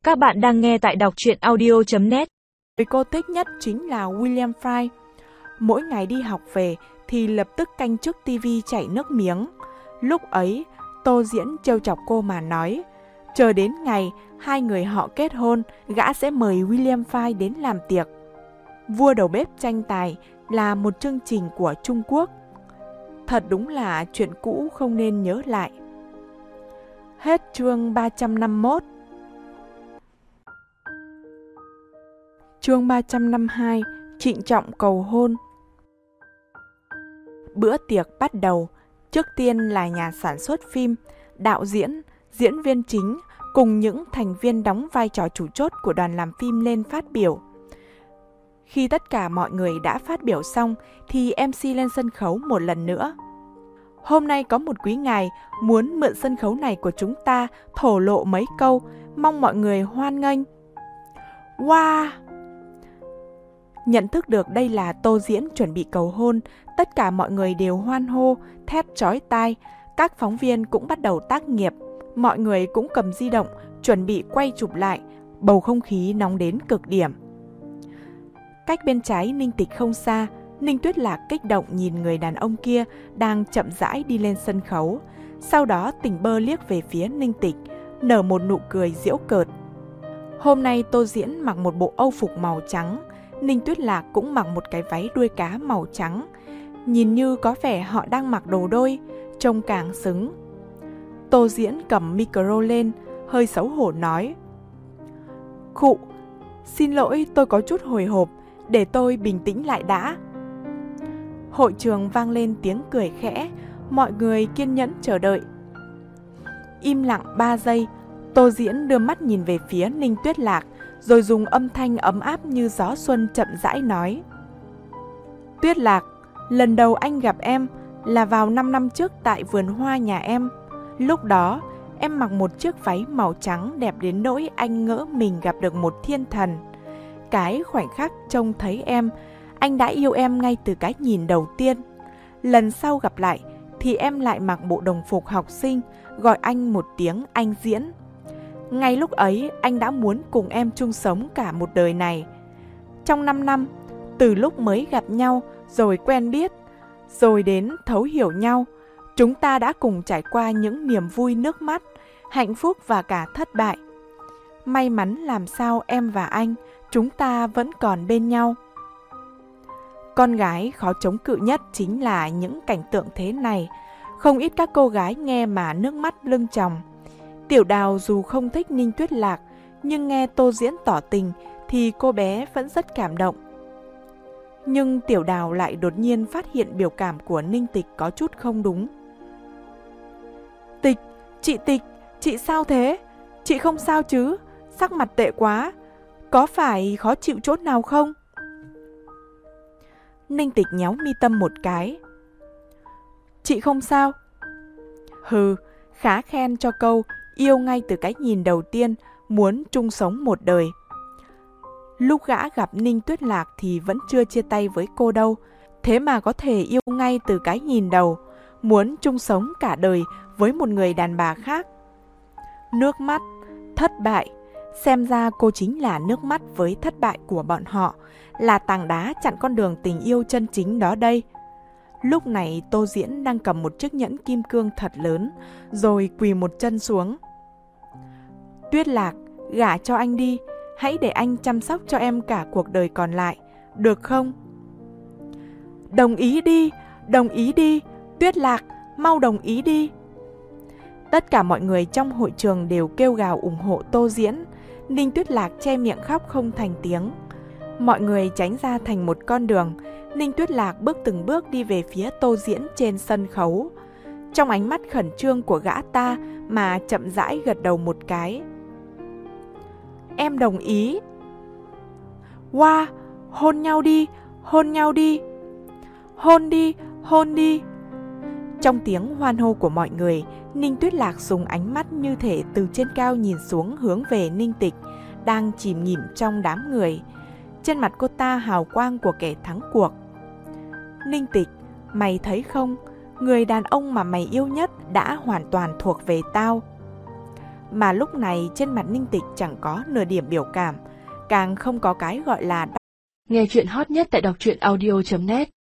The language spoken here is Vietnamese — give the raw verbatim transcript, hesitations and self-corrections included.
Các bạn đang nghe tại đọc truyện audio chấm net. Người cô thích nhất chính là William Fry. Mỗi ngày đi học về thì lập tức canh trước tivi chảy nước miếng. Lúc ấy, Tô Diễn trêu chọc cô mà nói, chờ đến ngày hai người họ kết hôn, gã sẽ mời William Fry đến làm tiệc. Vua đầu bếp tranh tài là một chương trình của Trung Quốc. Thật đúng là chuyện cũ không nên nhớ lại. Hết chương ba trăm năm mươi mốt. Chương ba trăm năm mươi hai, trịnh trọng cầu hôn. Bữa tiệc bắt đầu, trước tiên là nhà sản xuất phim, đạo diễn, diễn viên chính cùng những thành viên đóng vai trò chủ chốt của đoàn làm phim lên phát biểu. Khi tất cả mọi người đã phát biểu xong thì em xê lên sân khấu một lần nữa. Hôm nay có một quý ngài muốn mượn sân khấu này của chúng ta thổ lộ mấy câu, mong mọi người hoan nghênh. Wow! Nhận thức được đây là Tô Diễn chuẩn bị cầu hôn, tất cả mọi người đều hoan hô, thét chói tai. Các phóng viên cũng bắt đầu tác nghiệp, mọi người cũng cầm di động, chuẩn bị quay chụp lại, bầu không khí nóng đến cực điểm. Cách bên trái Ninh Tịch không xa, Ninh Tuyết Lạc kích động nhìn người đàn ông kia đang chậm rãi đi lên sân khấu. Sau đó tỉnh bơ liếc về phía Ninh Tịch, nở một nụ cười giễu cợt. Hôm nay Tô Diễn mặc một bộ âu phục màu trắng, Ninh Tuyết Lạc cũng mặc một cái váy đuôi cá màu trắng. Nhìn như có vẻ họ đang mặc đồ đôi, trông càng xứng. Tô Diễn cầm micro lên, hơi xấu hổ nói, khụ, xin lỗi tôi có chút hồi hộp, để tôi bình tĩnh lại đã. Hội trường vang lên tiếng cười khẽ, mọi người kiên nhẫn chờ đợi. Im lặng ba giây, Tô Diễn đưa mắt nhìn về phía Ninh Tuyết Lạc, rồi dùng âm thanh ấm áp như gió xuân chậm rãi nói, Tuyết Lạc, lần đầu anh gặp em là vào năm năm trước tại vườn hoa nhà em. Lúc đó, em mặc một chiếc váy màu trắng đẹp đến nỗi anh ngỡ mình gặp được một thiên thần. Cái khoảnh khắc trông thấy em, anh đã yêu em ngay từ cái nhìn đầu tiên. Lần sau gặp lại thì em lại mặc bộ đồng phục học sinh, gọi anh một tiếng anh Diễn. Ngay lúc ấy anh đã muốn cùng em chung sống cả một đời này. Trong năm năm, từ lúc mới gặp nhau rồi quen biết, rồi đến thấu hiểu nhau, chúng ta đã cùng trải qua những niềm vui nước mắt, hạnh phúc và cả thất bại. May mắn làm sao em và anh, chúng ta vẫn còn bên nhau. Con gái khó chống cự nhất chính là những cảnh tượng thế này. Không ít các cô gái nghe mà nước mắt lưng tròng. Tiểu Đào dù không thích Ninh Tuyết Lạc, nhưng nghe Tô Diễn tỏ tình thì cô bé vẫn rất cảm động. Nhưng Tiểu Đào lại đột nhiên phát hiện biểu cảm của Ninh Tịch có chút không đúng. Tịch, chị Tịch, chị sao thế? Chị không sao chứ? Sắc mặt tệ quá. Có phải khó chịu chỗ nào không? Ninh Tịch nhéo mi tâm một cái. Chị không sao. Hừ, khá khen cho câu yêu ngay từ cái nhìn đầu tiên, muốn chung sống một đời. Lúc gã gặp Ninh Tuyết Lạc thì vẫn chưa chia tay với cô đâu, thế mà có thể yêu ngay từ cái nhìn đầu, muốn chung sống cả đời với một người đàn bà khác. Nước mắt, thất bại, xem ra cô chính là nước mắt với thất bại của bọn họ, là tảng đá chặn con đường tình yêu chân chính đó đây. Lúc này Tô Diễn đang cầm một chiếc nhẫn kim cương thật lớn, rồi quỳ một chân xuống. Tuyết Lạc, gả cho anh đi, hãy để anh chăm sóc cho em cả cuộc đời còn lại, được không? Đồng ý đi, đồng ý đi, Tuyết Lạc, mau đồng ý đi. Tất cả mọi người trong hội trường đều kêu gào ủng hộ Tô Diễn. Ninh Tuyết Lạc che miệng khóc không thành tiếng. Mọi người tránh ra thành một con đường. Ninh Tuyết Lạc bước từng bước đi về phía Tô Diễn trên sân khấu. Trong ánh mắt khẩn trương của gã ta mà chậm rãi gật đầu một cái. Em đồng ý. Wow, hôn nhau đi, hôn nhau đi. Hôn đi, hôn đi. Trong tiếng hoan hô của mọi người, Ninh Tuyết Lạc dùng ánh mắt như thể từ trên cao nhìn xuống hướng về Ninh Tịch, đang chìm nghỉm trong đám người. Trên mặt cô ta hào quang của kẻ thắng cuộc. Ninh Tịch, mày thấy không? Người đàn ông mà mày yêu nhất đã hoàn toàn thuộc về tao. mà lúc này trên mặt Ninh Tịch chẳng có nửa điểm biểu cảm, càng không có cái gọi là. Nghe chuyện hot nhất tại đọc truyện audio chấm net